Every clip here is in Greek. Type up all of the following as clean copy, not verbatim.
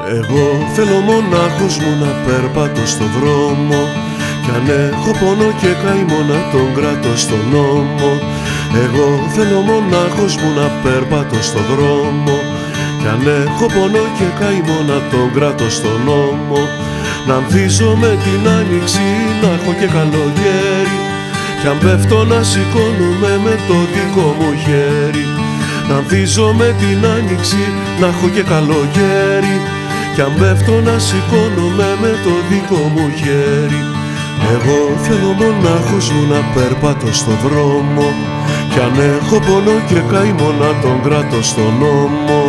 Εγώ θέλω μονάχος μου να περπατώ στο δρόμο, κι αν έχω πόνο και καημό να τον κρατώ στον νόμο. Εγώ θέλω μονάχος μου να περπατώ στο δρόμο, κι αν έχω πόνο και καημό να τον κρατώ στον νόμο. Να ανθίζω με την άνοιξη, να έχω και καλοκαίρι, κι αν πέφτω να σηκώνομαι με το δικό μου χέρι. Να ανθίζω με την άνοιξη, να έχω και καλοκαίρι, κι αν πέφτω να σηκώνομαι με το δικό μου χέρι. Εγώ θέλω μονάχος μου να περπατώ στο δρόμο, κι αν έχω πόνο και καημό να τον κρατώ στον νόμο.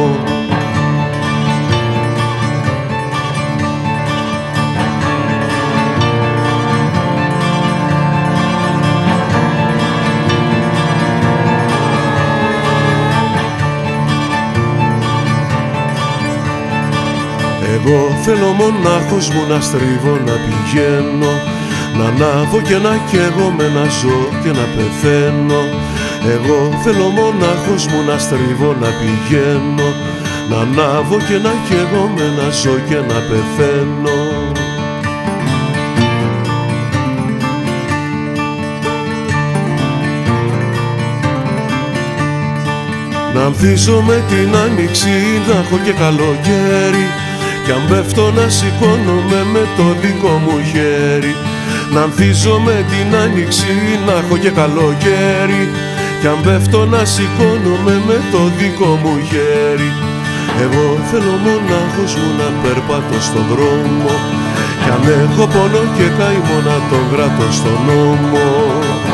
Εγώ θέλω μονάχος μου να στρίβω, να πηγαίνω, να ανάβω και να καίγομαι, να ζω και να πεθαίνω. Εγώ θέλω μονάχος μου να στρίβω, να πηγαίνω, να ανάβω και να καίγομαι, να ζω και να πεθαίνω. Να ανθίζω με την άνοιξη, να έχω και καλοκαίρι, κι αν πέφτω να σηκώνομαι με το δικό μου χέρι. Να ανθίζω με την άνοιξη, να έχω και καλοκαίρι, κι αν πέφτω να σηκώνομαι με το δικό μου χέρι. Εγώ θέλω μονάχος μου να περπατώ στον δρόμο, κι αν έχω πόνο και καημό να τον κρατώ στον νόμο.